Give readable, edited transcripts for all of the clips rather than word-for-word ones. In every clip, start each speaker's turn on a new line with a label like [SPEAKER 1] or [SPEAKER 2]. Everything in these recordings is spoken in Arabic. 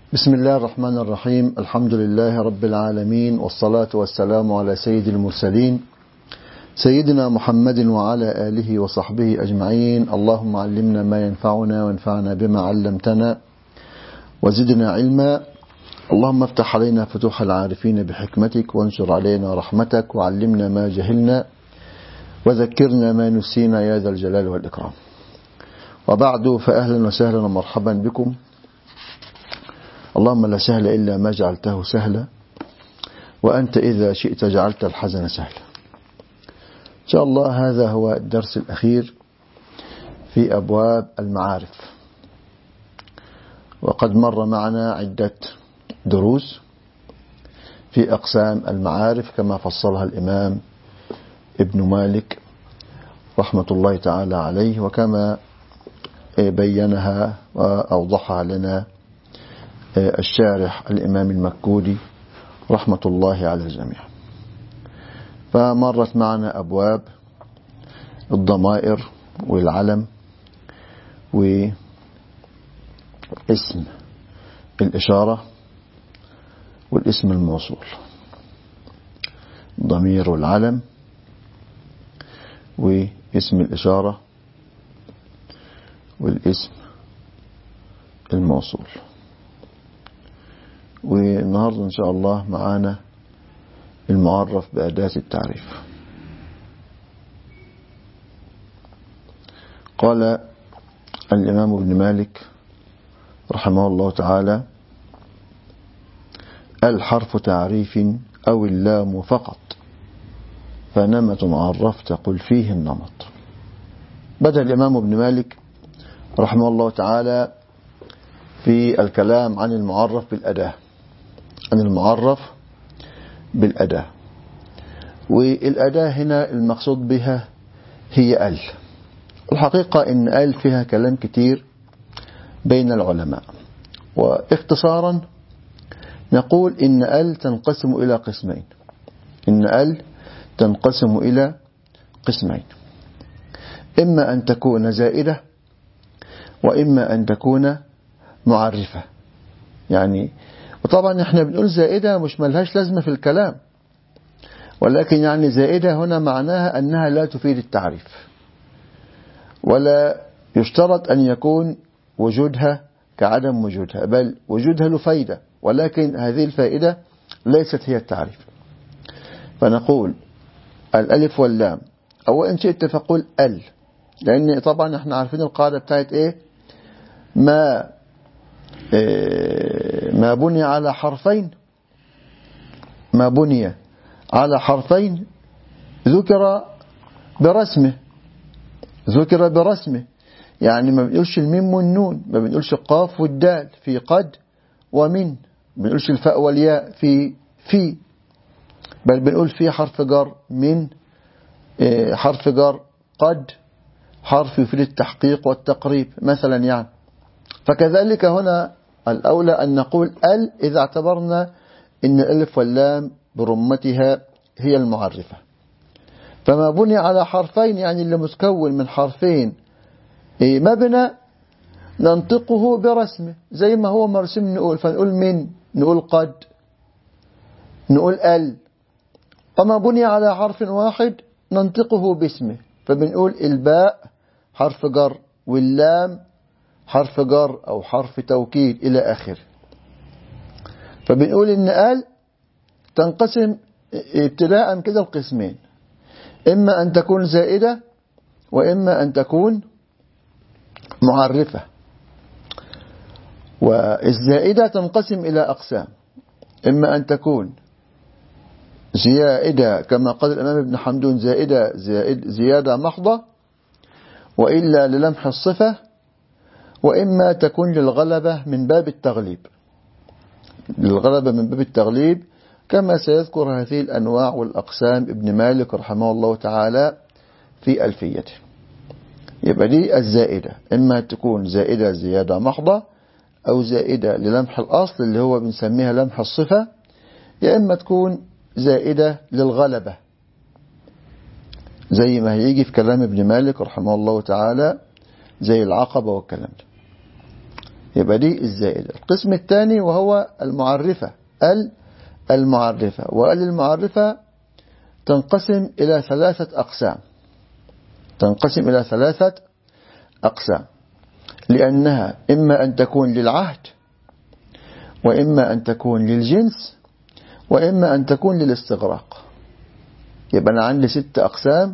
[SPEAKER 1] بسم الله الرحمن الرحيم. الحمد لله رب العالمين، والصلاة والسلام على سيد المرسلين سيدنا محمد وعلى آله وصحبه أجمعين. اللهم علمنا ما ينفعنا وانفعنا بما علمتنا وزدنا علما. اللهم افتح علينا فتوح العارفين بحكمتك، وانشر علينا رحمتك، وعلمنا ما جهلنا وذكرنا ما نسينا يا ذا الجلال والإكرام. وبعد، فأهلا وسهلا ومرحبا بكم. اللهم لا سهل إلا ما جعلته سهلا، وأنت إذا شئت جعلت الحزن سهلا. إن شاء الله هذا هو الدرس الأخير في أبواب المعارف، وقد مر معنا عدة دروس في أقسام المعارف كما فصلها الإمام ابن مالك رحمة الله تعالى عليه، وكما بينها وأوضحها لنا الشارح الإمام المكودي رحمة الله على الجميع. فمرت معنا أبواب الضمائر والعلم واسم الإشارة والاسم الموصول، الضمير والعلم واسم الإشارة والاسم الموصول. والنهاردة إن شاء الله معانا المعرف بأداة التعريف. قال الإمام ابن مالك رحمه الله تعالى: الحرف تعريف أو اللام فقط، فنمت عرفت قل فيه النمط. بدأ الإمام ابن مالك رحمه الله تعالى في الكلام عن المعرف بالأداة، والأداة هنا المقصود بها هي ال. الحقيقة إن ال فيها كلام كتير بين العلماء، واختصارا نقول إن ال تنقسم إلى قسمين: إما أن تكون زائدة، وإما أن تكون معرفة. يعني وطبعا احنا بنقول زائدة مش ملهاش لازمة في الكلام، ولكن يعني زائدة هنا معناها أنها لا تفيد التعريف، ولا يشترط أن يكون وجودها كعدم وجودها، بل وجودها له فايدة، ولكن هذه الفائدة ليست هي التعريف. فنقول الألف واللام، أو إن شئت فقل ال، لأن طبعا احنا عارفين القاعدة بتاعت إيه: ما بني على حرفين ذكر برسمه. يعني ما بنقولش الميم والنون، ما بنقولش القاف والدال في قد ومن، ما بنقولش الفاء والياء في، بل بنقول في حرف جر من، حرف جر قد، حرف يفيد التحقيق والتقريب مثلا يعني. فكذلك هنا الأولى أن نقول ال إذا اعتبرنا إن الألف واللام برمتها هي المعرفة. فما بني على حرفين يعني اللي متكون من حرفين مبنى ننطقه برسمه زي ما هو مرسوم نقول، فنقول من، نقول قد، نقول ال. وما بني على حرف واحد ننطقه باسمه، فبنقول الباء حرف جر، واللام حرف جر أو حرف توكيد إلى آخره. فبنقول إن ال تنقسم ابتداء كده القسمين: إما أن تكون زائدة، وإما أن تكون معرفة. والزائدة تنقسم إلى أقسام: إما أن تكون زيادة كما قال الإمام ابن حمدون زيادة محضة وإلا للمح الصفة، وإما تكون للغلبة من باب التغليب، كما سيذكر هذه الأنواع والأقسام ابن مالك رحمه الله تعالى في ألفيته. يبقى دي الزائدة، إما تكون زائدة زيادة محضة، أو زائدة للمح الأصل اللي هو بنسميها لمح الصفة، يا إما تكون زائدة للغلبة زي ما هيجي في كلام ابن مالك رحمه الله تعالى، زي العقبة والكلام ده. يبقى دي الزائدة. القسم الثاني وهو المعرفة، المعرفة، المعرفة تنقسم إلى 3 أقسام، تنقسم إلى 3 أقسام، لأنها إما أن تكون للعهد، وإما أن تكون للجنس، وإما أن تكون للاستغراق. يبقى أنا عندي 6 أقسام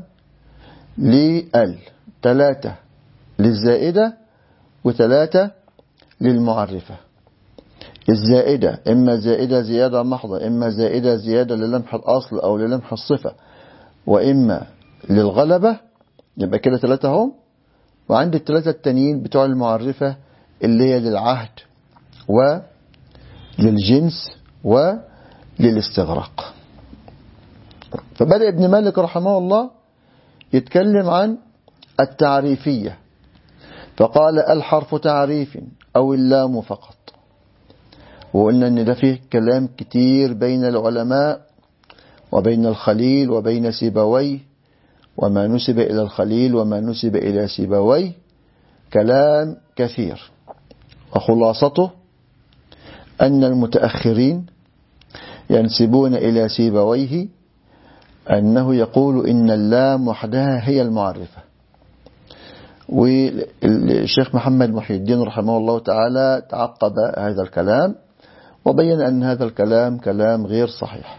[SPEAKER 1] 3 للزائدة و3 للمعرفة. الزائدة إما زائدة زيادة محضة، إما زائدة زيادة للمح الأصل أو للمح الصفة، وإما للغلبة. يبقى كده 3 هم. وعند ال3 التانيين بتوع المعرفة اللي هي للعهد وللجنس وللاستغراق. فبدأ ابن مالك رحمه الله يتكلم عن التعريفية، فقال الحرف تعريف أو اللام فقط. وقلنا أن ده فيه كلام كتير بين العلماء وبين الخليل وبين سيبويه، وما نسب إلى الخليل وما نسب إلى سيبويه كلام كثير. وخلاصته أن المتأخرين ينسبون إلى سيبويه أنه يقول إن اللام وحدها هي المعرفة. والشيخ محمد محي الدين رحمه الله تعالى تعقب هذا الكلام وبين أن هذا الكلام كلام غير صحيح.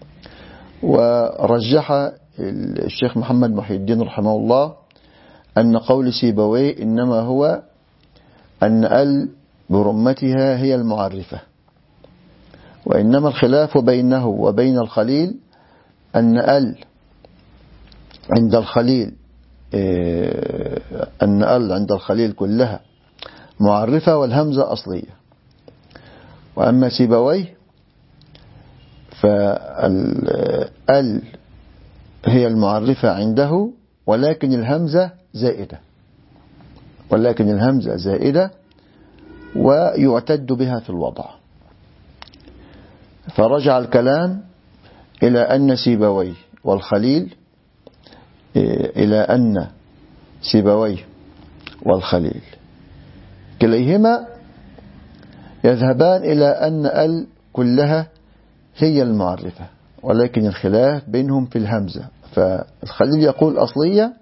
[SPEAKER 1] ورجح الشيخ محمد محي الدين رحمه الله أن قول سيبويه إنما هو أن ال برمتها هي المعرفة، وإنما الخلاف بينه وبين الخليل أن ال عند الخليل عند الخليل كلها معرفة والهمزة أصلية. وأما سيبويه فال هي المعرفة عنده، ولكن الهمزة زائدة، ويعتد بها في الوضع. فرجع الكلام إلى أن سيبويه والخليل كليهما يذهبان إلى أن ال كلها هي المعرفة، ولكن الخلاف بينهم في الهمزة. فالخليل يقول أصلية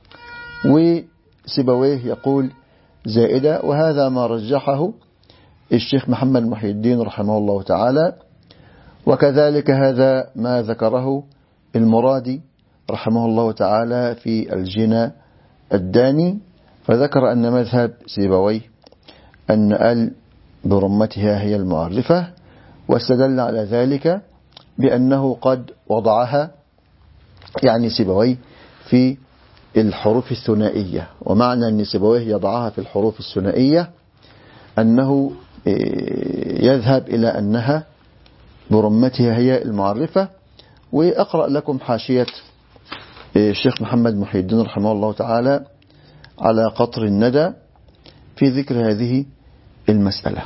[SPEAKER 1] وسيبويه يقول زائدة، وهذا ما رجحه الشيخ محمد محي الدين رحمه الله تعالى. وكذلك هذا ما ذكره المرادي رحمه الله تعالى في الجنى الداني، فذكر أن مذهب سيبويه أن ال برمتها هي المعرفة، واستدل على ذلك بأنه قد وضعها يعني سيبويه في الحروف الثنائية. ومعنى أن سيبويه يضعها في الحروف الثنائية أنه يذهب إلى أنها برمتها هي المعرفة. وأقرأ لكم حاشية الشيخ محمد محي الدين رحمه الله تعالى على قطر الندى في ذكر هذه المسألة.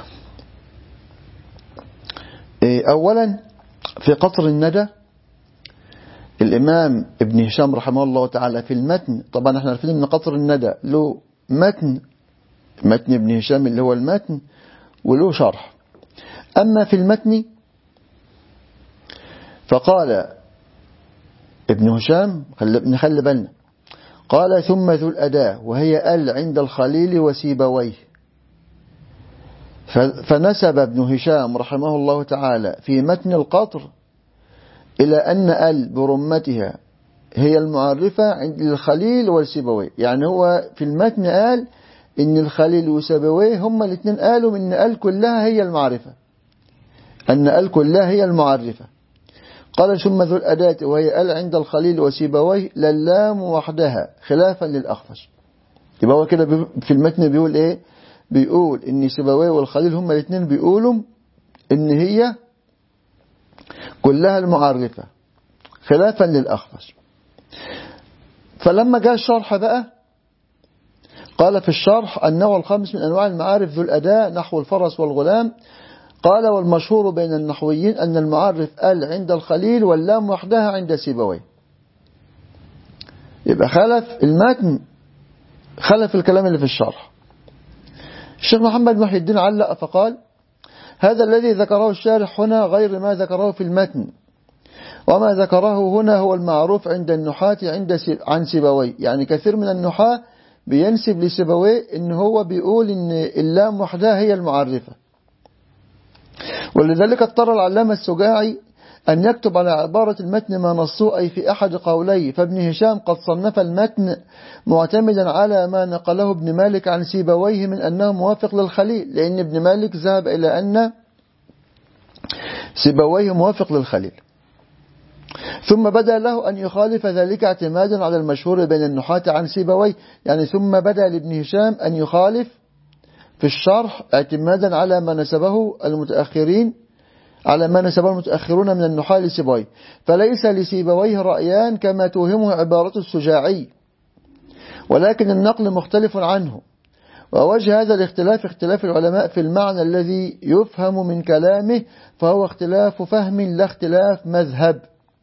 [SPEAKER 1] أولا في قطر الندى الإمام ابن هشام رحمه الله تعالى في المتن، طبعا احنا عارفين ان قطر الندى له متن ابن هشام اللي هو المتن وله شرح. أما في المتن فقال ابن هشام نخلي بالنا، قال ثم ذو الأداة وهي ال عند الخليل وسيبويه. فنسب ابن هشام رحمه الله تعالى في متن القطر إلى أن ال برمتها هي المعرفة عند الخليل والسيبويه. يعني هو في المتن قال إن الخليل وسيبويه هم الاثنين قالوا إن ال كلها هي المعرفة، أن ال كلها هي المعرفة. قال ثم ذو الأداة وهي ال عند الخليل وسيبويه للام وحدها خلافا للأخفش. يبقى هو كده في المتن بيقول إيه؟ بيقول إن سيبويه والخليل هم الاثنين بيقولوا إن هي كلها المعرفة خلافا للأخفش. فلما جاء الشرح بقى قال في الشرح النوع الخامس من أنواع المعارف ذو الأداة نحو الفرس والغلام. قال والمشهور بين النحويين أن المعرف ال عند الخليل واللام وحدها عند سيبويه. يبقى خلف المتن، خلف الكلام اللي في الشرح. الشيخ محمد محي الدين علق فقال: هذا الذي ذكره الشارح هنا غير ما ذكره في المتن، وما ذكره هنا هو المعروف عند النحاة عن سيبويه. يعني كثير من النحاة بينسب لسيبويه إن هو بيقول إن اللام وحدها هي المعرفة، ولذلك اضطر العلامة السجاعي أن يكتب على عبارة المتن ما نصوه أي في أحد قوليه. فابن هشام قد صنف المتن معتمدا على ما نقله ابن مالك عن سيبويه من أنه موافق للخليل، لأن ابن مالك ذهب إلى أن سيبويه موافق للخليل، ثم بدا له أن يخالف ذلك اعتمادا على المشهور بين النحاة عن سيبويه. يعني ثم بدا لابن هشام أن يخالف في الشرح اعتمادا على ما نسبه المتأخرون من النحاة لسيبويه، فليس لسيبويه رأيان كما توهمه عبارة السجاعي، ولكن النقل مختلف عنه. ووجه هذا الاختلاف اختلاف العلماء في المعنى الذي يفهم من كلامه، فهو اختلاف فهم لا اختلاف مذهب.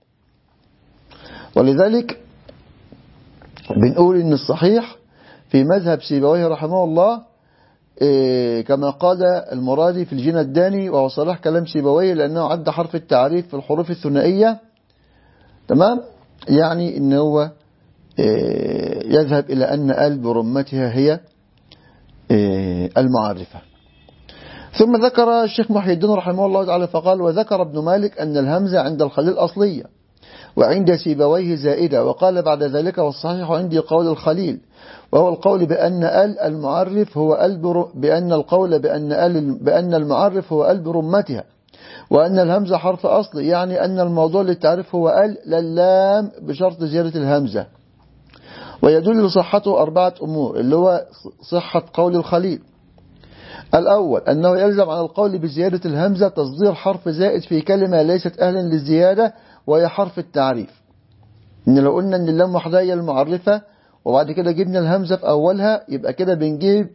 [SPEAKER 1] ولذلك بنقول إن الصحيح في مذهب سيبويه رحمه الله كما قال المرادي في الجنة الداني، وهو صلاح كلام سيبويه لأنه عد حرف التعريف في الحروف الثنائية، تمام، يعني إنه هو يذهب إلى أن ال برمتها هي المعرفة. ثم ذكر الشيخ محي الدين رحمه الله تعالى فقال: وذكر ابن مالك أن الهمزة عند الخليل أصلية وعند سيبويه زائدة، وقال بعد ذلك: والصحيح عندي قول الخليل، وهو القول بأن المعرف هو بأن المعرف هو برمتها، وأن الهمزة حرف أصل، يعني أن الموضوع للتعريف هو للام بشرط زيادة الهمزة. ويدل صحته 4 أمور، اللي هو صحة قول الخليل: الأول أنه يلزم عن القول بزيادة الهمزة تصدير حرف زائد في كلمة ليست أهلا للزيادة وهي حرف التعريف. إن لو قلنا أن اللام وحدها هي المعرفة وبعد كده جبنا الهمزة في أولها، يبقى كده بنجيب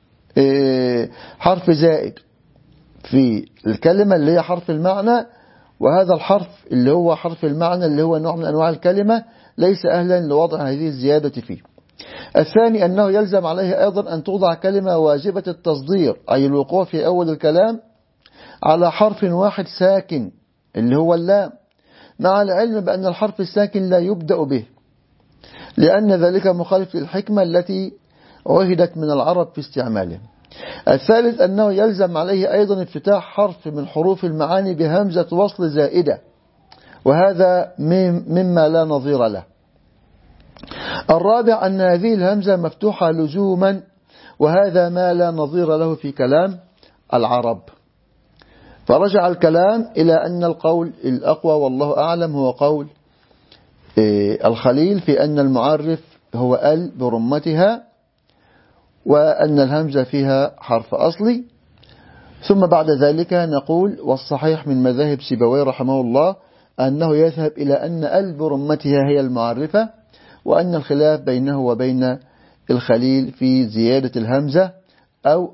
[SPEAKER 1] حرف زائد في الكلمة اللي هي حرف المعنى، وهذا الحرف اللي هو حرف المعنى اللي هو نوع من أنواع الكلمة ليس أهلا لوضع هذه الزيادة فيه. الثاني أنه يلزم عليه أيضا أن توضع كلمة واجبة التصدير، أي الوقوع في أول الكلام على حرف واحد ساكن اللي هو اللام، مع العلم بأن الحرف الساكن لا يبدأ به، لأن ذلك مخالف للحكمة التي عهدت من العرب في استعماله. الثالث أنه يلزم عليه أيضا افتتاح حرف من حروف المعاني بهمزة وصل زائدة، وهذا مما لا نظير له. الرابع أن هذه الهمزة مفتوحة لزوما، وهذا ما لا نظير له في كلام العرب. فرجع الكلام إلى أن القول الأقوى والله أعلم هو قول الخليل في أن المعرف هو برمتها، وأن الهمزة فيها حرف أصلي. ثم بعد ذلك نقول: والصحيح من مذاهب سيبويه رحمه الله أنه يذهب إلى أن برمتها هي المعرفة، وأن الخلاف بينه وبين الخليل في زيادة الهمزة أو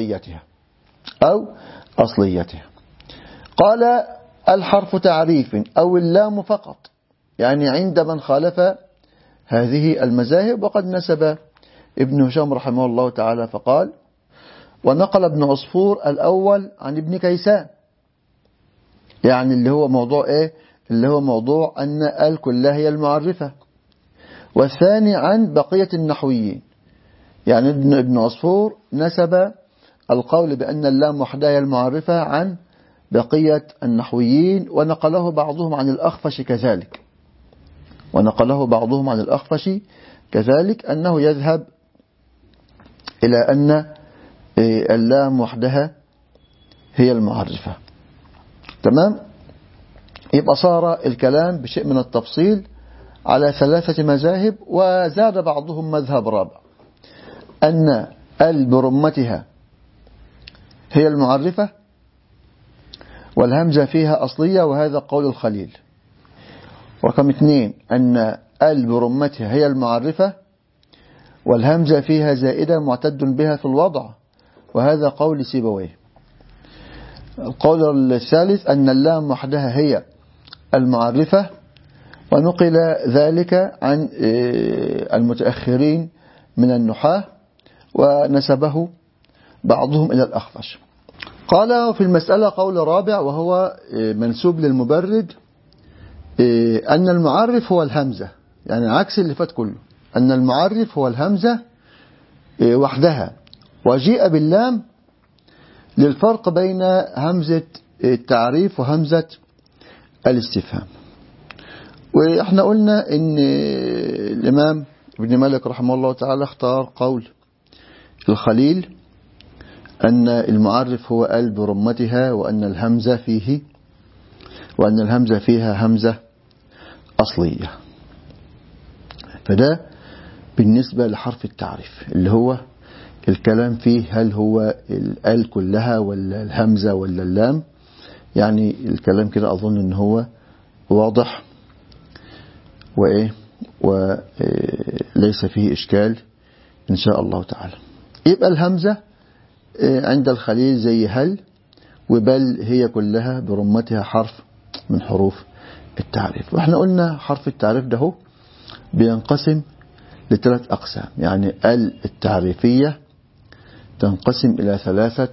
[SPEAKER 1] أصليتها. قال: الحرف تعريف أو اللام فقط، يعني عند من خالف هذه المذاهب. وقد نسب ابن هشام رحمه الله تعالى فقال: ونقل ابن عصفور الأول عن ابن كيسان، يعني اللي هو موضوع اللي هو موضوع أن كلها هي المعرفة، والثاني عن بقية النحويين. يعني ابن عصفور نسب القول بأن اللام وحدها هي المعرفة عن بقية النحويين، ونقله بعضهم عن الأخفش كذلك أنه يذهب إلى أن اللام وحدها هي المعرفة. تمام؟ يبقى صار الكلام بشيء من التفصيل على 3 مذاهب، وزاد بعضهم مذهب رابع أن برمتها هي المعرفة والهمزة فيها أصلية، وهذا قول الخليل. رقم 2 أن برمتها هي المعرفة والهمزة فيها زائدة معتد بها في الوضع، وهذا قول سيبويه. القول الثالث أن اللام وحدها هي المعرفة، ونقل ذلك عن المتأخرين من النحاة، ونسبه بعضهم إلى الأخفش. قال في المسألة قول رابع وهو منسوب للمبرد، أن المعرف هو الهمزة، يعني عكس اللي فات كله، أن المعرف هو الهمزة وحدها، وجيء باللام للفرق بين همزة التعريف وهمزة الاستفهام. وإحنا قلنا إن الإمام ابن مالك رحمه الله تعالى اختار قول الخليل أن المعرف هو ال برمتها، وأن الهمزة فيها همزة أصلية. فده بالنسبة لحرف التعريف اللي هو الكلام فيه هل هو ال كلها ولا الهمزة ولا اللام. يعني الكلام كده أظن أنه هو واضح وليس فيه إشكال إن شاء الله تعالى. يبقى الهمزة عند الخليل زي هل وبل، هي كلها برمتها حرف من حروف التعريف. وإحنا قلنا حرف التعريف ده بينقسم لثلاث أقسام. يعني التعريفية تنقسم إلى ثلاثة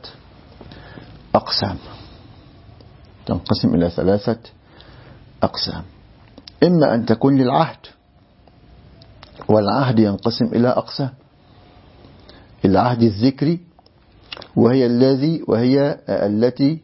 [SPEAKER 1] أقسام. إما أن تكون للعهد، والعهد ينقسم إلى أقسام: العهد الذكري وهي التي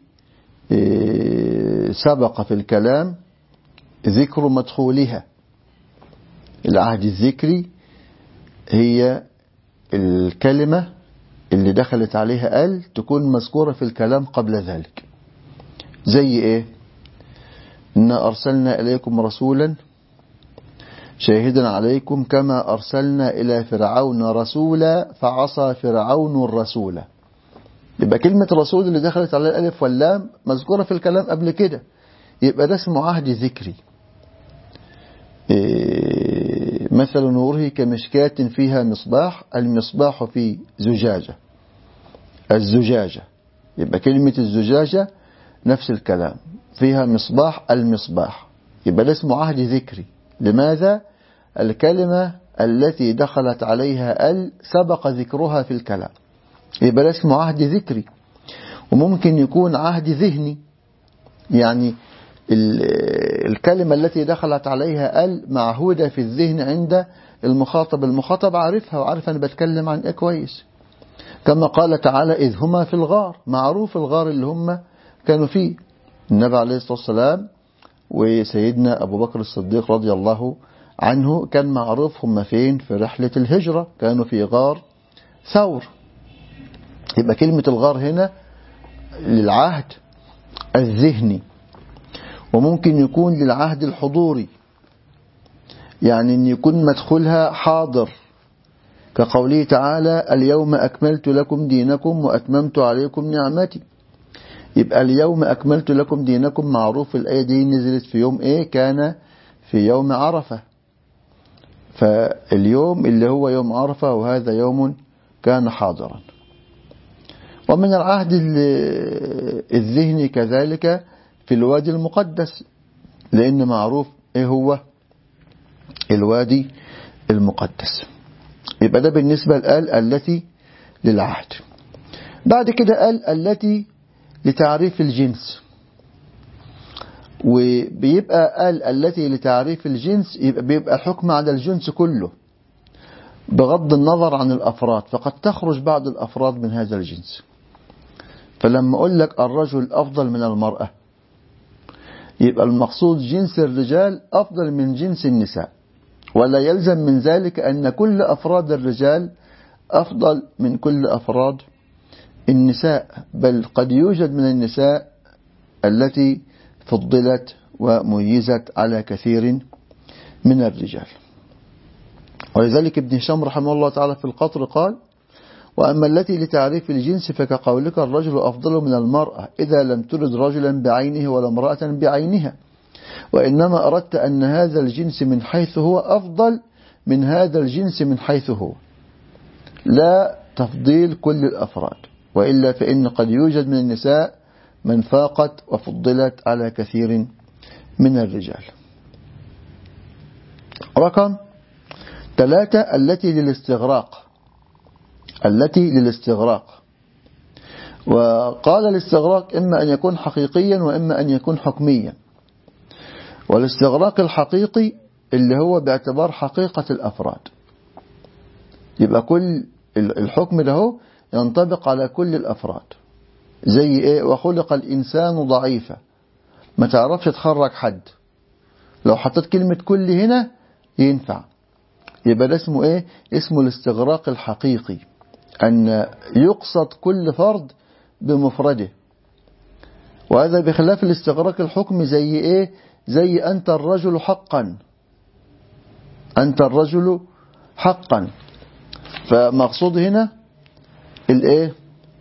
[SPEAKER 1] سبق في الكلام ذكر مدخولها. العهد الذكري هي الكلمة اللي دخلت عليها ال تكون مذكورة في الكلام قبل ذلك. زي ايه؟ إنا أرسلنا إليكم رسولا شاهدا عليكم كما أرسلنا إلى فرعون رسولا فعصى فرعون الرسول. يبقى كلمة رسول اللي دخلت على الألف واللام مذكورة في الكلام قبل كده، يبقى ده اسمه عهد ذكري. مثل نوره كمشكاة فيها مصباح، المصباح في الزجاجة. يبقى كلمة الزجاجة نفس الكلام، فيها مصباح، المصباح. يبقى ده اسمه عهد ذكري. لماذا؟ الكلمة التي دخلت عليها ال سبق ذكرها في الكلام، يبقى ده اسمه عهد ذكري. وممكن يكون عهد ذهني، يعني الكلمة التي دخلت عليها ال معهودة في الذهن عند المخاطب عارفها وعارف أنا بتكلم عن إيه كويس. كما قال تعالى إذ هما في الغار، معروف الغار اللي هم كانوا فيه. النبي عليه الصلاة والسلام وسيدنا أبو بكر الصديق رضي الله عنه كان معروف هم فين في رحلة الهجرة، كانوا في غار ثور. يبقى كلمة الغار هنا للعهد الذهني، وممكن يكون للعهد الحضوري، يعني أن يكون مدخلها حاضر، كقوله تعالى اليوم أكملت لكم دينكم وأتممت عليكم نعمتي. يبقى اليوم أكملت لكم دينكم معروف الآية دي نزلت في يوم إيه؟ كان في يوم عرفة. فاليوم اللي هو يوم عرفة، وهذا يوم كان حاضرا. ومن العهد الذهني كذلك في الوادي المقدس، لأن معروف إيه هو الوادي المقدس. يبقى ده بالنسبة لآل التي للعهد. بعد كده آل التي لتعريف الجنس، وبيبقى آل التي لتعريف الجنس بيبقى الحكم على الجنس كله بغض النظر عن الأفراد، فقد تخرج بعض الأفراد من هذا الجنس. فلما أقول لك الرجل أفضل من المرأة، يبقى المقصود جنس الرجال أفضل من جنس النساء، ولا يلزم من ذلك أن كل أفراد الرجال أفضل من كل أفراد النساء، بل قد يوجد من النساء التي فضلت وميزت على كثير من الرجال. ولذلك ابن هشام رحمه الله تعالى في القطر قال وأما التي لتعريف الجنس فكقولك الرجل أفضل من المرأة إذا لم ترد رجلا بعينه ولا امرأة بعينها، وإنما أردت أن هذا الجنس من حيث هو أفضل من هذا الجنس من حيث هو، لا تفضيل كل الأفراد، وإلا فإن قد يوجد من النساء من فاقت وفضلت على كثير من الرجال. رقم 3 التي للاستغراق. وقال الاستغراق إما أن يكون حقيقيا وإما أن يكون حكميا. والاستغراق الحقيقي اللي هو باعتبار حقيقة الأفراد، يبقى كل الحكم ده ينطبق على كل الأفراد. زي إيه؟ وخلق الإنسان ضعيفا، ما تعرفش تخرج حد، لو حطيت كلمة كل هنا ينفع. يبقى ده اسمه إيه؟ اسمه الاستغراق الحقيقي، أن يقصد كل فرد بمفرده. وهذا بخلاف الاستغراق الحكمي. زي إيه؟ زي أنت الرجل حقا، أنت الرجل حقا. فمقصود هنا الإيه؟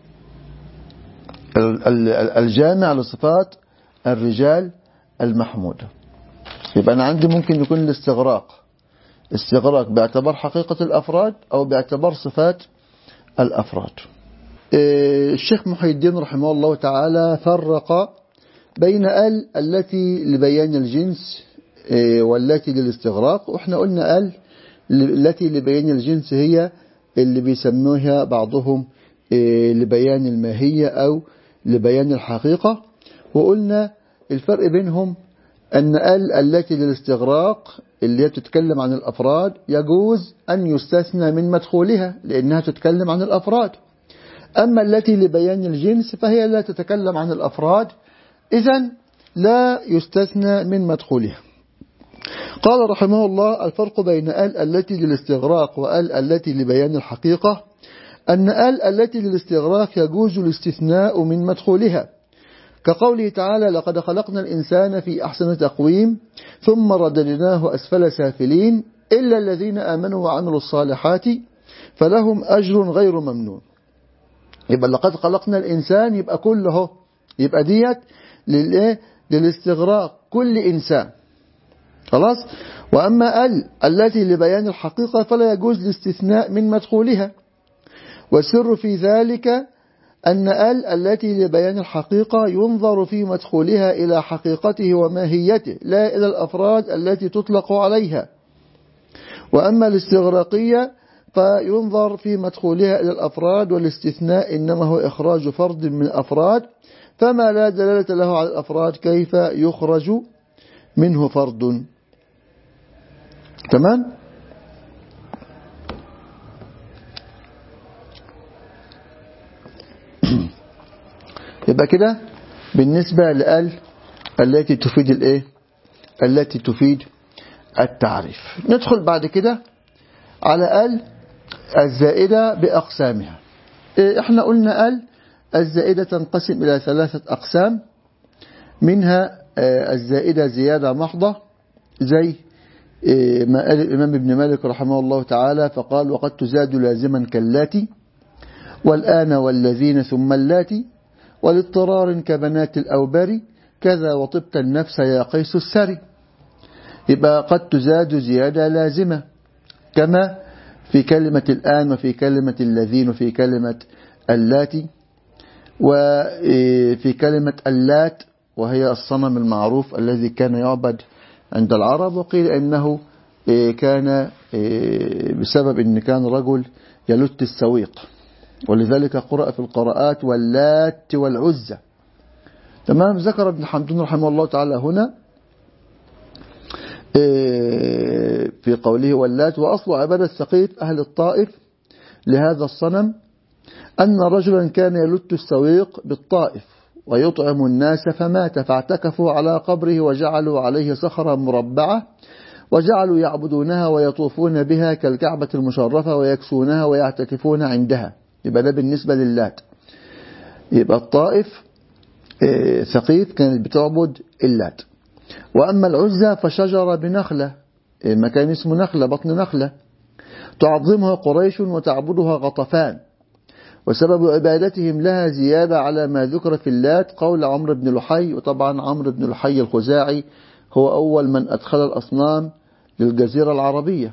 [SPEAKER 1] الجامع لصفات الرجال المحمودة. يبقى أنا عندي ممكن يكون الاستغراق باعتبار حقيقة الأفراد أو باعتبار صفات الأفراد. الشيخ محي الدين رحمه الله تعالى فرق بين التي لبيان الجنس والتي للاستغراق. وإحنا قلنا التي لبيان الجنس هي اللي بيسموها بعضهم لبيان الماهية أو لبيان الحقيقة. وقلنا الفرق بينهم أن التي للاستغراق اللي هي تتكلم عن الأفراد يجوز أن يستثنى من مدخولها لأنها تتكلم عن الأفراد. أما التي لبيان الجنس فهي لا تتكلم عن الأفراد، إذن لا يستثنى من مدخولها. قال رحمه الله: الفرق بين التي للاستغراق التي لبيان الحقيقة أن التي للاستغراق يجوز الاستثناء من مدخولها، كقوله تعالى: لقد خلقنا الإنسان في أحسن تقويم ثم رددناه أسفل سافلين إلا الذين آمنوا وعملوا الصالحات فلهم أجر غير ممنون. يبقى لقد خلقنا الإنسان يبقى كله، يبقى ديت للاستغراق كل إنسان، خلاص. وأما التي لبيان الحقيقة فلا يجوز الاستثناء من مدخولها. والسر في ذلك أن التي لبيان الحقيقة ينظر في مدخولها إلى حقيقته وماهيته لا إلى الأفراد التي تطلق عليها. وأما الاستغراقية فينظر في مدخولها إلى الأفراد، والاستثناء إنما هو إخراج فرد من الأفراد، فما لا دلالة له على الأفراد كيف يخرج منه فرد. تمام؟ يبقى كده بالنسبة التي تفيد الايه؟ التي تفيد التعريف. ندخل بعد كده على الزائدة بأقسامها. احنا قلنا الزائدة تنقسم إلى 3 أقسام، منها الزائدة زيادة محضة زي ما قال الإمام ابن مالك رحمه الله تعالى فقال: وقد تزاد لازما كاللاتي والآن والذين ثم اللاتي والاضطرار كبنات الأوبر كذا وطبت النفس يا قيس السري. يبقى قد تزاد زيادة لازمة كما في كلمة الآن وفي كلمة الذين وفي كلمة اللاتي وفي كلمة اللات، وهي الصنم المعروف الذي كان يعبد عند العرب. وقيل إنه كان بسبب أن كان رجل يلت السويق، ولذلك قرأ في القراءات واللات والعزة. تمام. ذكر ابن حمدون رحمه الله تعالى هنا في قوله واللات: وأصل عبادة ثقيف أهل الطائف لهذا الصنم أن رجلا كان يلت السويق بالطائف ويطعم الناس فمات، فاعتكفوا على قبره وجعلوا عليه صخرة مربعة وجعلوا يعبدونها ويطوفون بها كالكعبة المشرفة ويكسونها ويعتكفون عندها. يبقى ده بالنسبة للات. يبقى الطائف ثقيف كانت بتعبد اللات. وأما العزة فشجرة بنخلة، مكان اسمه نخلة، بطن نخلة، تعظمها قريش وتعبدها غطفان. وسبب عبادتهم لها زيادة على ما ذكر في اللات قول عمرو بن لحي. وطبعا عمرو بن لحي الخزاعي هو أول من أدخل الأصنام للجزيرة العربية،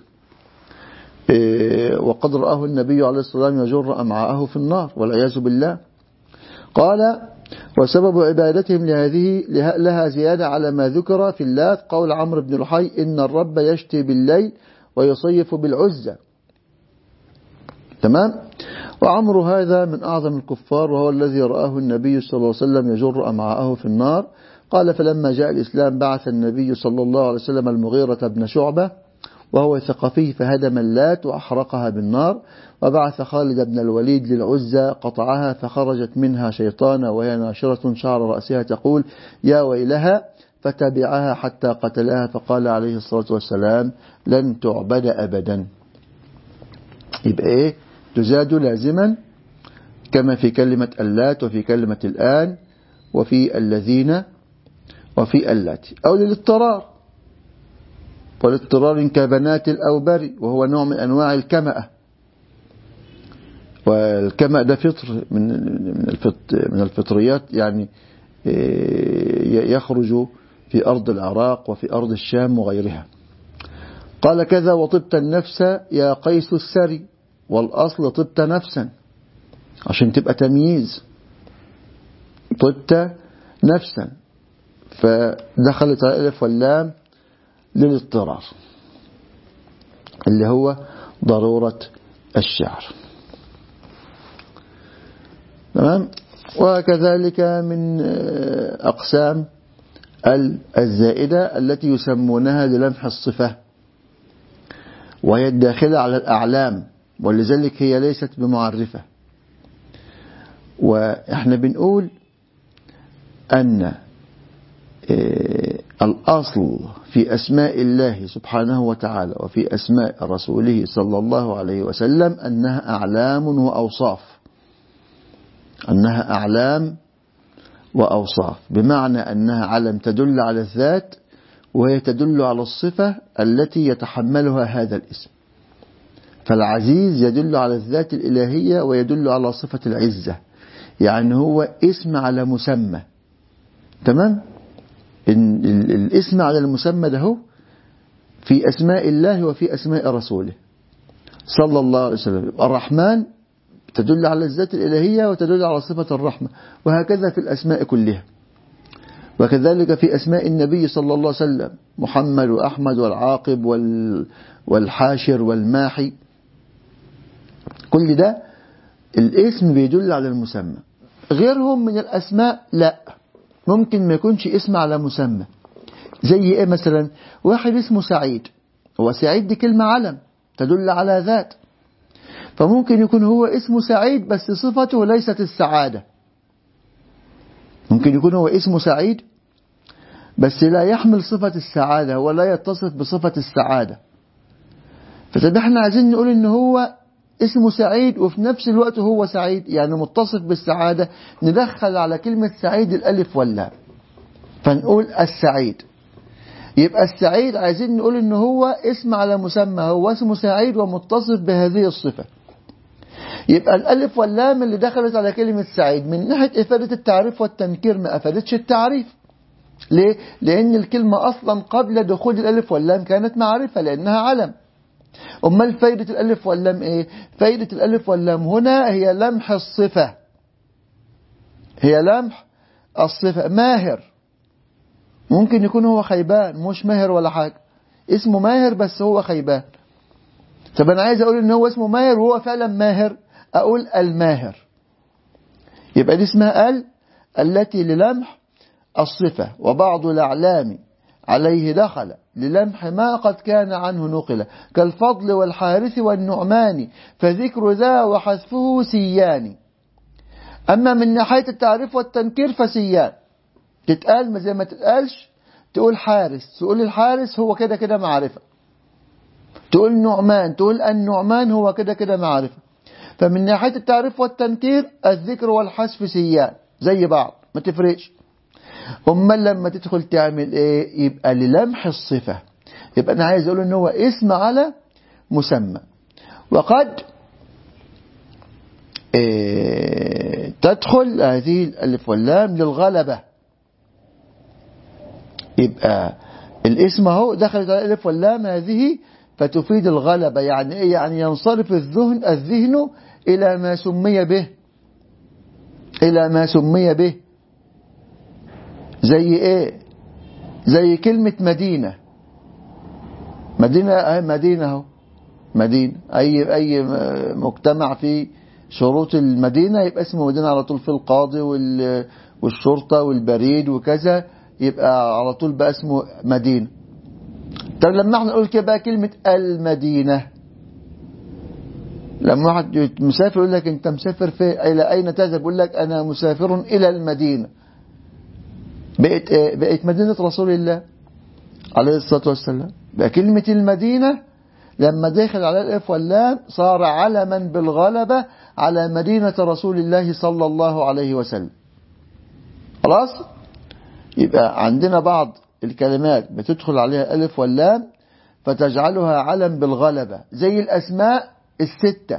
[SPEAKER 1] وقد رآه النبي عليه الصلاة والسلام يجر أمعاءه في النار والعياذ بالله. قال: وسبب عبادتهم لها زيادة على ما ذكر في اللات قول عمرو بن لحي: إن الرب يشتي بالليل ويصيف بالعزة. تمام. وعمرو هذا من أعظم الكفار، وهو الذي رآه النبي صلى الله عليه وسلم يجر أمعاءه في النار. قال فلما جاء الإسلام بعث النبي صلى الله عليه وسلم المغيرة بن شعبة وهو ثقفي فهدم اللات وأحرقها بالنار، وبعث خالد بن الوليد للعزى قطعها فخرجت منها شيطانة وهي ناشرة شعر رأسها تقول يا ويلها، فتبعها حتى قتلها، فقال عليه الصلاة والسلام لن تعبد أبدا. يبقى إيه؟ تزاد لازما كما في كلمة اللات وفي كلمة الآن وفي الذين وفي اللاتي، أو للاضطرار، والاضطرار كبنات الأوبر وهو نوع من أنواع الكمأة، والكمأة ده فطر من الفطريات، يعني يخرج في أرض العراق وفي أرض الشام وغيرها. قال كذا وطبت النفس يا قيس السري، والأصل طبت نفسا عشان تبقى تمييز، طبت نفسا، فدخلت على الألف واللام للاضطرار اللي هو ضرورة الشعر. تمام. وكذلك من أقسام الزائدة التي يسمونها للمح الصفة، وهي الداخلة على الأعلام، ولذلك هي ليست بمعرفة. وإحنا بنقول أن الأصل في أسماء الله سبحانه وتعالى وفي أسماء رسوله صلى الله عليه وسلم أنها أعلام وأوصاف، أنها أعلام وأوصاف، بمعنى أنها علم تدل على الذات، وهي تدل على الصفة التي يتحملها هذا الاسم. فالعزيز يدل على الذات الإلهية ويدل على صفة العزة، يعني هو اسم على مسمى. تمام. الاسم على المسمى ده في أسماء الله وفي أسماء رسوله صلى الله عليه وسلم. الرحمن تدل على الذات الإلهية وتدل على صفة الرحمة، وهكذا في الأسماء كلها. وكذلك في أسماء النبي صلى الله عليه وسلم محمد وأحمد والعاقب والحاشر والماحي، كل ده الاسم بيدل على المسمى. غيرهم من الأسماء لا، ممكن ما يكونش اسم على مسمى. زي ايه مثلا؟ واحد اسمه سعيد، هو سعيد دي كلمة علم تدل على ذات، فممكن يكون هو اسمه سعيد بس صفته ليست السعادة. ممكن يكون هو اسمه سعيد بس لا يحمل صفة السعادة ولا يتصف بصفة السعادة. فطب احنا عايزين نقول ان هو اسمه سعيد وفي نفس الوقت هو سعيد، يعني متصف بالسعادة، ندخل على كلمة سعيد الألف واللام فنقول السعيد. يبقى السعيد عايزين نقول ان هو اسم على مسمى، هو اسمه سعيد ومتصف بهذه الصفة. يبقى الألف واللام اللي دخلت على كلمة سعيد من ناحية إفادة التعريف والتنكير ما أفادتش التعريف. ليه؟ لأن الكلمة أصلا قبل دخول الألف واللام كانت معرفة لأنها علم. أمال فايدة الألف واللام إيه؟ فايدة الألف واللام هنا هي لمح الصفة، هي لمح الصفة. ماهر ممكن يكون هو خيبان، مش ماهر ولا حاجة، اسمه ماهر بس هو خيبان. طب أنا عايز أقول إن هو اسمه ماهر وهو فعلا ماهر، أقول الماهر. يبقى دي اسمها التي للمح الصفة. وبعض الأعلام عليه دخل للمح ما قد كان عنه نقل، كالفضل والحارث والنعمان، فذكر ذا وحذفه سيان. أما من ناحية التعريف والتنكير فسيان، تتقال زي ما تتقالش. تقول حارس، تقول الحارس هو كده كده معرفة. تقول نعمان، تقول النعمان هو كده كده معرفة. فمن ناحية التعريف والتنكير الذكر والحذف سيان زي بعض، ما تفرقش. أمال لما تدخل تعمل إيه؟ يبقى للمح الصفة. يبقى أنا عايز أقول إن هو اسم على مسمى. وقد تدخل هذه الألف واللام للغلبة. يبقى الاسم اهو دخلت على الألف واللام هذه فتفيد الغلبة. يعني إيه؟ يعني ينصرف الذهن إلى ما سمي به، إلى ما سمي به. زي إيه؟ زي كلمة مدينة. مدينة أهو، مدينة. أي مجتمع في شروط المدينة يبقى اسمه مدينة على طول، في القاضي والشرطة والبريد وكذا يبقى على طول بقى اسمه مدينة. طب لما احنا نقول كده بقى كلمة المدينة، لما واحد مسافر يقول لك انت مسافر في الى اين تذهب؟ يقول لك انا مسافر الى المدينة. بقت ايه؟ بقت مدينة رسول الله عليه الصلاة والسلام. بقى كلمة المدينة لما دخل على الالف واللام صار علما بالغلبة على مدينة رسول الله صلى الله عليه وسلم. خلاص. يبقى عندنا بعض الكلمات بتدخل عليها الف واللام فتجعلها علم بالغلبة، زي الأسماء الستة،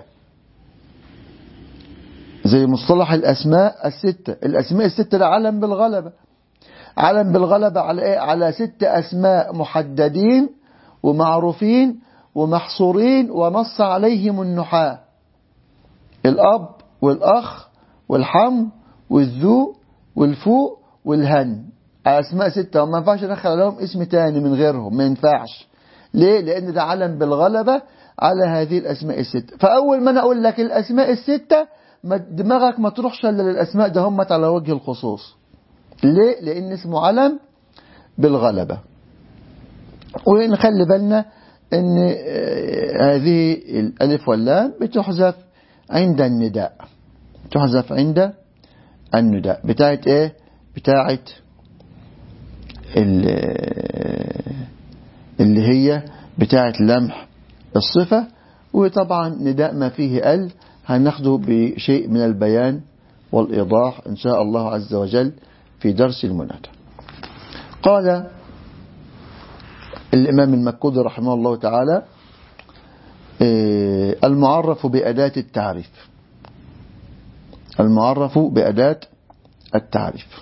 [SPEAKER 1] زي مصطلح الأسماء الستة. الأسماء الستة ده علم بالغلبة. علم بالغلبة على إيه؟ على 6 أسماء محددين ومعروفين ومحصورين ونص عليهم النحاة: الأب والأخ والحم والذو والفو والهن. أسماء 6 وما ينفعش ندخل لهم اسم تاني من غيرهم، ما ينفعش. ليه؟ لأن ده علم بالغلبة على هذه الأسماء الستة. فأول ما أنا أقول لك الأسماء الستة دماغك ما تروحش إلا للأسماء ده همت على وجه الخصوص. ليه؟ لأن اسمه علم بالغلبة. ونخلي بالنا أن هذه الألف واللام بتحذف عند النداء، تحذف عند النداء بتاعت إيه؟ بتاعت اللي هي بتاعت لمح الصفة. وطبعا نداء ما فيه ال هناخده بشيء من البيان والإيضاح إن شاء الله عز وجل في درس المنادى. قال الإمام المكودي رحمه الله تعالى: المعرف بأداة التعريف. المعرف بأداة التعريف.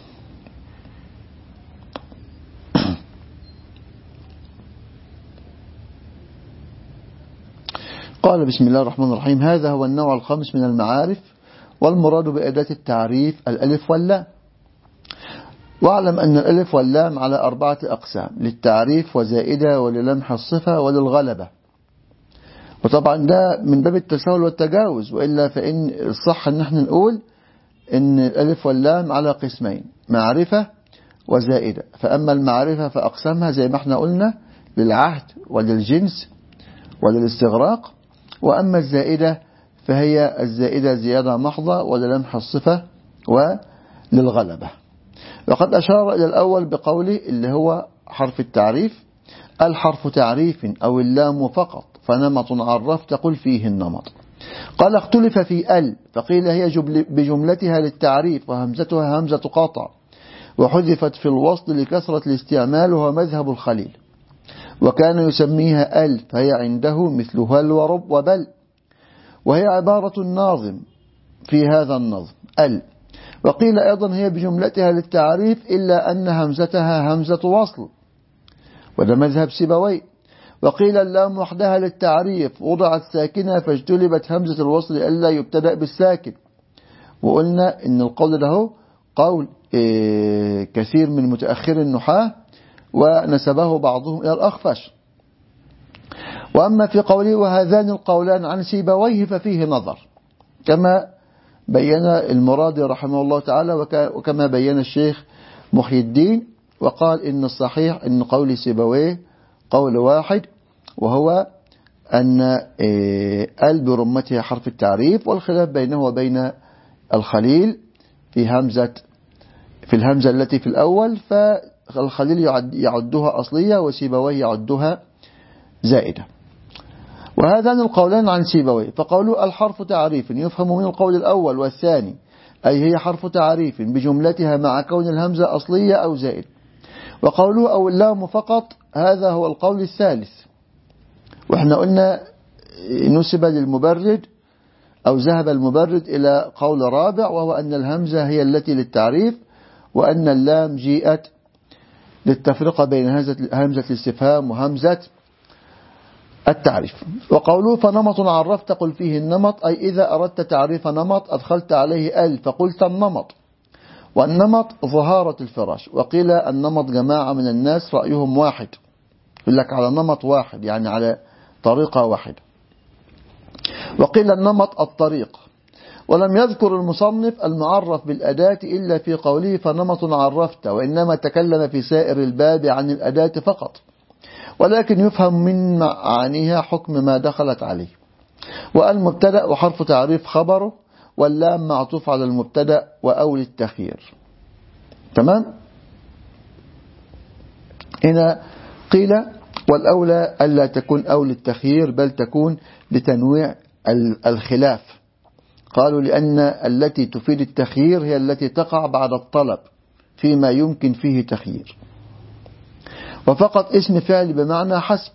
[SPEAKER 1] قال: بسم الله الرحمن الرحيم. هذا هو النوع الخامس من المعارف، والمراد بأداة التعريف الألف واللام. واعلم أن الألف واللام على 4 أقسام: للتعريف وزائدة وللمح الصفة وللغلبة. وطبعا ده من باب التساهل والتجاوز، وإلا فإن الصح أن نحن نقول أن الألف واللام على قسمين: معرفة وزائدة. فأما المعرفة فأقسامها زي ما احنا قلنا للعهد وللجنس وللاستغراق. وأما الزائدة فهي الزائدة زيادة محضة وللمح الصفة وللغلبة. وقد أشار إلى الأول بقوله اللي هو حرف التعريف: الحرف تعريف أو اللام فقط، فنمط عرفت قل فيه النمط. قال: اختلف في ال، فقيل هي بجملتها للتعريف وهمزتها همزة قاطع، وحذفت في الوصل لكثرة الاستعمال، وهو مذهب الخليل. وكان يسميها ال، فهي عنده مثل هل ورب وبل، وهي عبارة الناظم في هذا النظم ال. وقيل أيضا هي بجملتها للتعريف إلا أن همزتها همزة وصل، وده مذهب سيبويه. وقيل اللام وحدها للتعريف وضعت ساكنة فاجتلبت همزة الوصل ألا يبتدأ بالساكن. وقلنا إن القول ده قول كثير من متأخر النحاة، ونسبه بعضهم إلى الأخفش. وأما في قوله وهذان القولان عن سيبويه ففيه نظر، كما بين المرادي رحمه الله تعالى وكما بين الشيخ محي الدين. وقال إن الصحيح أن قول سيبويه قول واحد، وهو أن ال برمتها حرف التعريف، والخلاف بينه وبين الخليل في الهمزة التي في الأول، فالخليل يعدها أصلية وسيبويه يعدها زائدة. وهذان القولان عن سيبويه. فقولوا الحرف تعريف يفهم من القول الأول والثاني، أي هي حرف تعريف بجملتها مع كون الهمزة أصلية أو زائد. وقولوا أو اللام فقط، هذا هو القول الثالث. وإحنا قلنا نسب للمبرد أو ذهب المبرد إلى قول رابع، وهو أن الهمزة هي التي للتعريف، وأن اللام جيئت للتفرقة بين همزة الاستفهام وهمزة التعريف. وقوله فنمط عرفت قل فيه النمط، أي إذا أردت تعريف نمط أدخلت عليه ال فقلت النمط. والنمط ظهارة الفراش. وقيل النمط جماعة من الناس رأيهم واحد، يقول لك على نمط واحد يعني على طريقة واحدة. وقيل النمط الطريق. ولم يذكر المصنف المعرف بالأداة إلا في قوله فنمط عرفت، وإنما تكلم في سائر الباب عن الأداة فقط، ولكن يفهم من معانيها حكم ما دخلت عليه. والمبتدأ وحرف تعريف خبره، واللام معطوف على المبتدأ وأول التخيير. تمام. هنا قيل والأولى ألا تكون أول التخيير بل تكون لتنويع الخلاف. قالوا لأن التي تفيد التخيير هي التي تقع بعد الطلب فيما يمكن فيه تخيير. وفقط اسم فعل بمعنى حسب.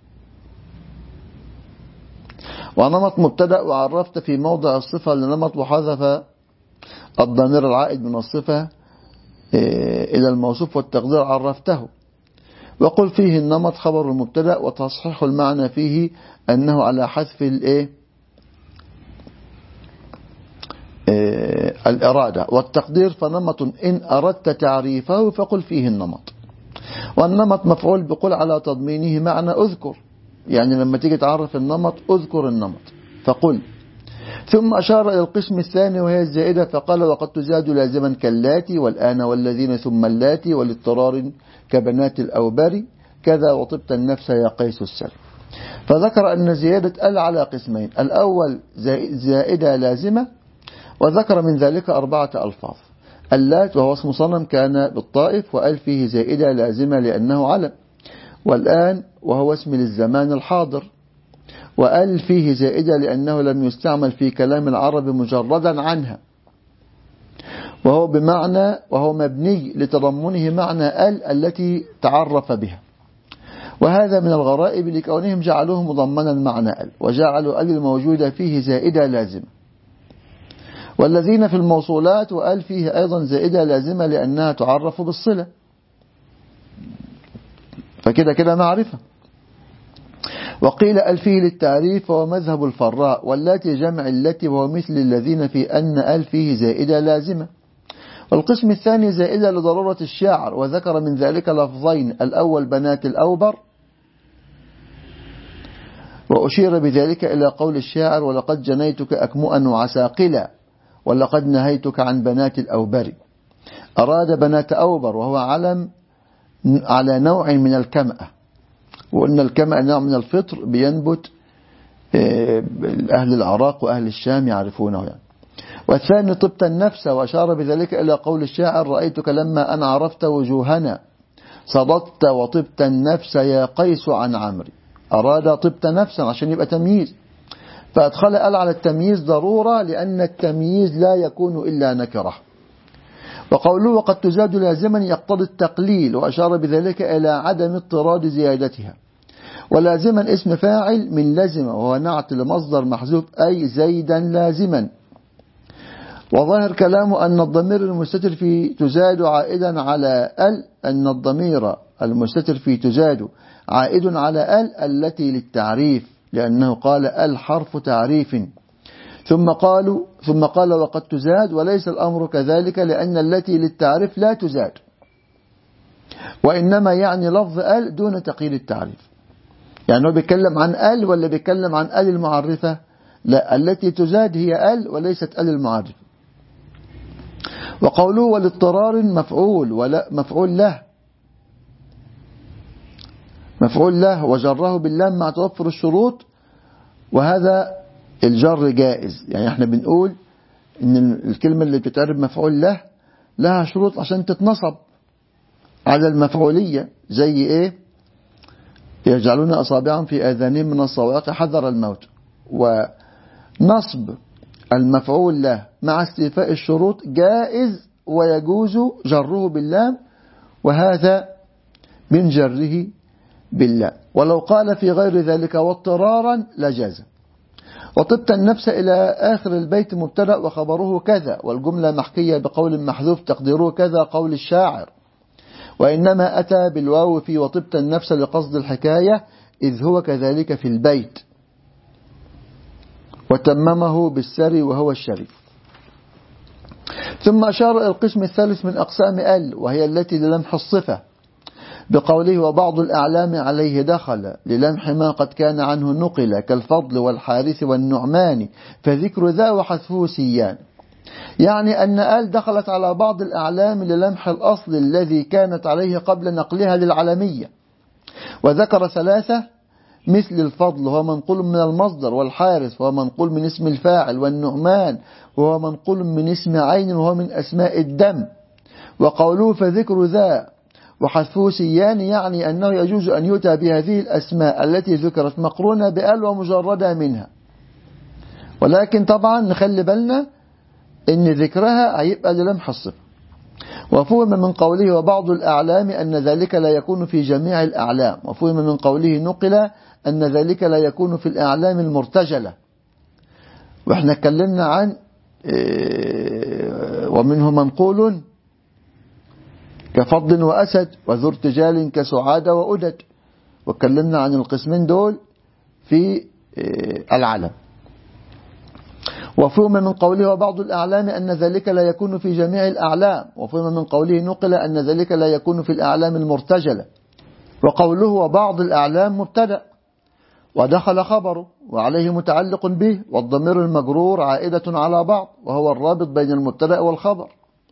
[SPEAKER 1] ونمط مبتدأ وعرفت في موضع الصفة لنمط، وحذف الضمير العائد من الصفة إلى الموصوف والتقدير عرفته. وقل فيه النمط خبر المبتدأ، وتصحيح المعنى فيه أنه على حذف الإرادة. والتقدير فنمط إن أردت تعريفه فقل فيه النمط. والنمط مفعول بقول على تضمينه معنى أذكر، يعني لما تيجي تعرف النمط أذكر النمط فقل. ثم أشار إلى القسم الثاني وهي الزائدة فقال وقد تزاد لازما كاللاتي والآن والذين ثم اللاتي والاضطرار كبنات الأوبر كذا وطبت النفس يا قيس السر. فذكر أن زيادة ال على قسمين: الأول زائدة لازمة، وذكر من ذلك 4 ألفاظ: اللات وهو اسم صنم كان بالطائف وال فيه زائدة لازمة لأنه علم، والآن وهو اسم للزمان الحاضر، وال فيه زائدة لأنه لم يستعمل في كلام العرب مجردا عنها، وهو مبني لتضمنه معنى ال التي تعرف بها. وهذا من الغرائب لكونهم جعلوه مضمنا معنى ال، وجعلوا ال الموجودة فيه زائدة لازمة. والذين في الموصولات وال فيه أيضا زائدة لازمة لأنها تعرف بالصلة، فكده كده معرفة. وقيل ال فيه للتعريف وهو مذهب الفراء، واللاتي جمع التي وهو مثل الذين في أن ال فيه زائدة لازمة. والقسم الثاني زائدة لضرورة الشاعر، وذكر من ذلك لفظين: الأول بنات الأوبر، وأشير بذلك إلى قول الشاعر ولقد جنيتك أكمؤا وعساقلا ولقد نهيتك عن بنات الأوبر. أراد بنات أوبر وهو علم على نوع من الكمأة، وأن الكمأة نوع من الفطر بينبت أهل العراق وأهل الشام يعرفونه يعني. والثاني طبت النفس، وأشار بذلك إلى قول الشاعر رأيتك لما أن عرفت وجوهنا صددت وطبت النفس يا قيس عن عمري. أراد طبت نفسا عشان يبقى تمييز، فأدخل ال على التمييز ضرورة لأن التمييز لا يكون إلا نكرة. وقوله وقد تزاد لازما يقتضي التقليل، وأشار بذلك إلى عدم اضطراد زيادتها. ولازما اسم فاعل من لزم، وهو نعت لمصدر محذوف أي زيدا لازما. وظاهر كلامه أن الضمير المستتر في تزاد عائدا على ال، أن الضمير المستتر في تزاد عائد على ال التي للتعريف، لأنه قال ال حرف تعريف. ثم قال وقد تزاد، وليس الأمر كذلك لأن التي للتعريف لا تزاد، وإنما يعني لفظ ال دون تقييد التعريف. يعني هو بيتكلم عن ال ولا بيتكلم عن ال المعرفة؟ لا، التي تزاد هي ال وليست ال المعرفة. وقوله والاضطرار مفعول ولا مفعول له وجره باللام مع توفر الشروط، وهذا الجر جائز. يعني احنا بنقول ان الكلمة اللي بتتعرب مفعول له لها شروط عشان تتنصب على المفعولية، زي ايه؟ يجعلون أصابعهم في آذانهم من الصواعق حذر الموت. ونصب المفعول له مع استيفاء الشروط جائز، ويجوز جره باللام، وهذا من جره باللام. ولو قال في غير ذلك واضطرارا لجاز. وطبت النفس إلى آخر البيت مبتدأ وخبره كذا، والجملة محكية بقول محذوف تقديره كذا قول الشاعر، وإنما أتى بالواو في وطبت النفس لقصد الحكاية، إذ هو كذلك في البيت، وتممه بالسري وهو الشريف. ثم أشار إلى القسم الثالث من أقسام ال، وهي التي للمح الصفة بقوله وبعض الأعلام عليه دخل للمح ما قد كان عنه نقل كالفضل والحارث والنعمان فذكر ذا وحذفه سيان. يعني أن آل دخلت على بعض الأعلام للمح الأصل الذي كانت عليه قبل نقلها للعلمية، وذكر ثلاثة مثل الفضل وهو منقول من المصدر، والحارث وهو منقول من اسم الفاعل، والنعمان وهو منقول من اسم عين وهو من أسماء الدم. وقوله فذكر ذا وحذفه سيان يعني أنه يجوز أن يؤتى بهذه الأسماء التي ذكرت مقرونة بأل ومجردة منها، ولكن طبعا نخلي بالنا إن ذكرها هيبقى للمح الصفة. وفهم من قوله وبعض الأعلام أن ذلك لا يكون في جميع الأعلام، وفهم من قوله نقل أن ذلك لا يكون في الأعلام المرتجلة. وإحنا اتكلمنا عن ومنه منقول كفضل وأسد وذو ارتجال كسعادة وأدد، واتكلمنا عن القسمين دول في العلم. وفهم من قوله وبعض الأعلام أن ذلك لا يكون في جميع الأعلام، وفهم من قوله نقل أن ذلك لا يكون في الأعلام المرتجلة. وقوله وبعض الأعلام مبتدأ ودخل خبره وعليه متعلق به، والضمير المجرور عائدة على بعض وهو الرابط بين المبتدأ والخبر.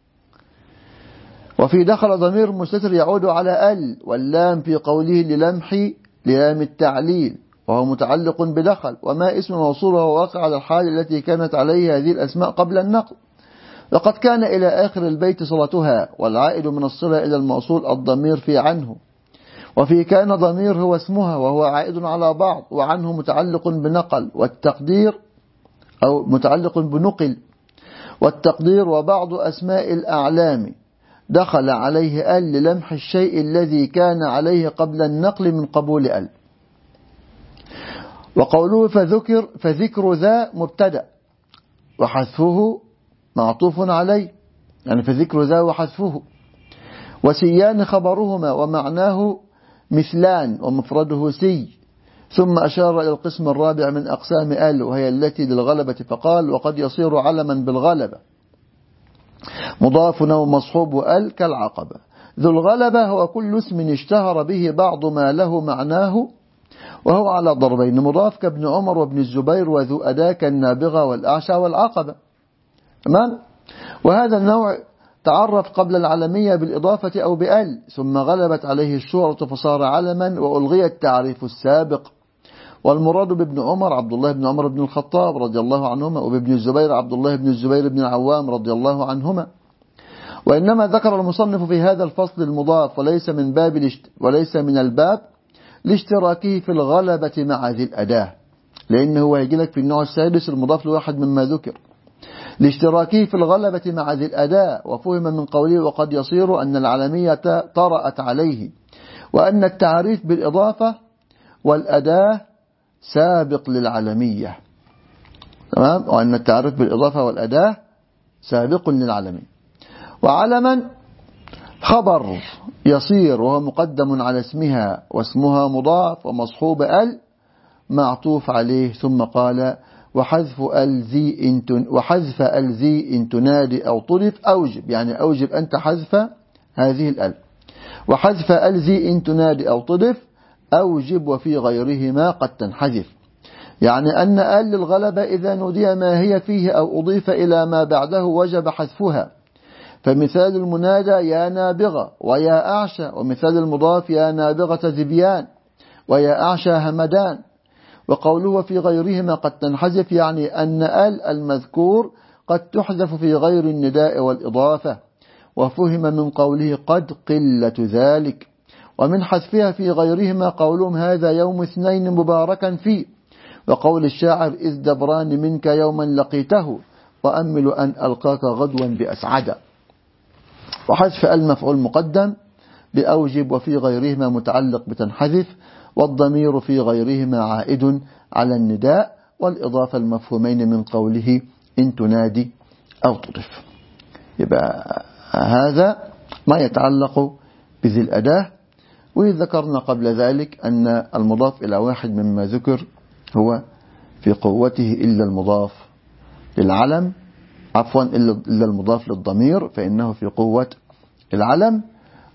[SPEAKER 1] وفي دخل ضمير مستتر يعود على ال، واللام في قوله للمح لام التعليل وهو متعلق بدخل، وما اسم موصول وهو واقع على الحال التي كانت عليه هذه الأسماء قبل النقل. وقد كان إلى آخر البيت صلتها، والعائد من الصلة إلى الموصول الضمير في عنه. وفي كان ضمير هو اسمها وهو عائد على بعض، وعنه متعلق بنقل، والتقدير أو متعلق بنقل، والتقدير وبعض أسماء الأعلام دخل عليه ال للمح الشيء الذي كان عليه قبل النقل من قبول ال. وقوله فذكر ذا مبتدأ وحذفه معطوف عليه، يعني فذكر ذا وحذفه. وسيان خبرهما ومعناه مثلان ومفرده سي. ثم أشار إلى القسم الرابع من أقسام ال وهي التي للغلبة فقال وقد يصير علما بالغلبة مضاف أو مصحوب ال كالعقبة. ذو الغلبة هو كل اسم اشتهر به بعض ما له معناه وهو على ضربين مضاف كابن عمر وابن الزبير، وذو أداة كالنابغة والأعشى والعقبة. تمام. وهذا النوع تعرف قبل العلمية بالإضافة أو بأل، ثم غلبت عليه الشهرة فصار علما وألغي التعريف السابق. والمراد بابن عمر عبد الله بن عمر بن الخطاب رضي الله عنهما، وبابن الزبير عبد الله بن الزبير بن العوام رضي الله عنهما. وإنما ذكر المصنف في هذا الفصل المضاف وليس من الباب لاشتراكه في الغلبة مع ذي الأداة، لأنه هو يجي لك في النوع السادس المضاف لواحد مما ذكر لاشتراكه في الغلبة مع ذي الأداة. وفهم من قوله وقد يصير أن العلمية طرأت عليه، وأن التعريف بالإضافة والأداة سابق للعلمية. تمام. وأن التعريف بالإضافة والأداة سابق للعلمية. وعلما خبر يصير وهو مقدم على اسمها، واسمها مضاف ومصحوب ال معطوف عليه. ثم قال وحذف ال ذي إن تنادي أو طلب أوجب، يعني أوجب أنت حذف هذه الأل. وحذف ال ذي إن تنادي أو طلب أوجب وفي غيرهما قد تنحذف، يعني أن ال للغلبة إذا نودي ما هي فيه أو أضيف إلى ما بعده وجب حذفها. فمثال المنادى يا نابغة ويا أعشى، ومثال المضاف يا نابغة ذبيان ويا أعشى همدان. وقوله في غيرهما قد تنحذف يعني أن ال المذكور قد تحذف في غير النداء والإضافة. وفهم من قوله قد قلة ذلك. ومن حذفها في غيرهما قولهم هذا يوم اثنين مباركا فيه، وقول الشاعر إذ دبران منك يوما لقيته وأمل أن ألقاك غدوا بأسعد. وحذف المفعول مقدم بأوجب وفي غيرهما متعلق بتنحذف، والضمير في غيرهما عائد على النداء والإضافة المفهومين من قوله إن تنادي أو تضف. يبقى هذا ما يتعلق بذي الأداة. وذكرنا قبل ذلك أن المضاف إلى واحد مما ذكر هو في قوته إلا المضاف للعلم، عفوا إلا المضاف للضمير فإنه في قوة العلم.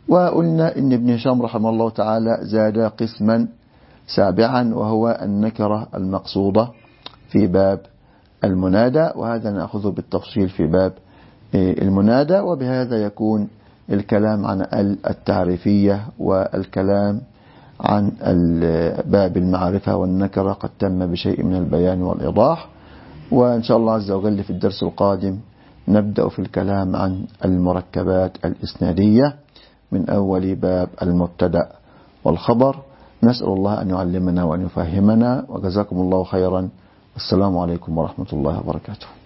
[SPEAKER 1] وقلنا إن ابن هشام رحمه الله تعالى زاد قسما سابعا، وهو النكرة المقصودة في باب المنادى، وهذا نأخذه بالتفصيل في باب المنادى. وبهذا يكون الكلام عن التعريفية والكلام عن باب المعرفة والنكرة قد تم بشيء من البيان والإيضاح. وإن شاء الله عز وجل في الدرس القادم نبدأ في الكلام عن المركبات الإسنادية من أول باب المبتدأ والخبر. نسأل الله أن يعلمنا وأن يفهمنا، وجزاكم الله خيرا. السلام عليكم ورحمة الله وبركاته.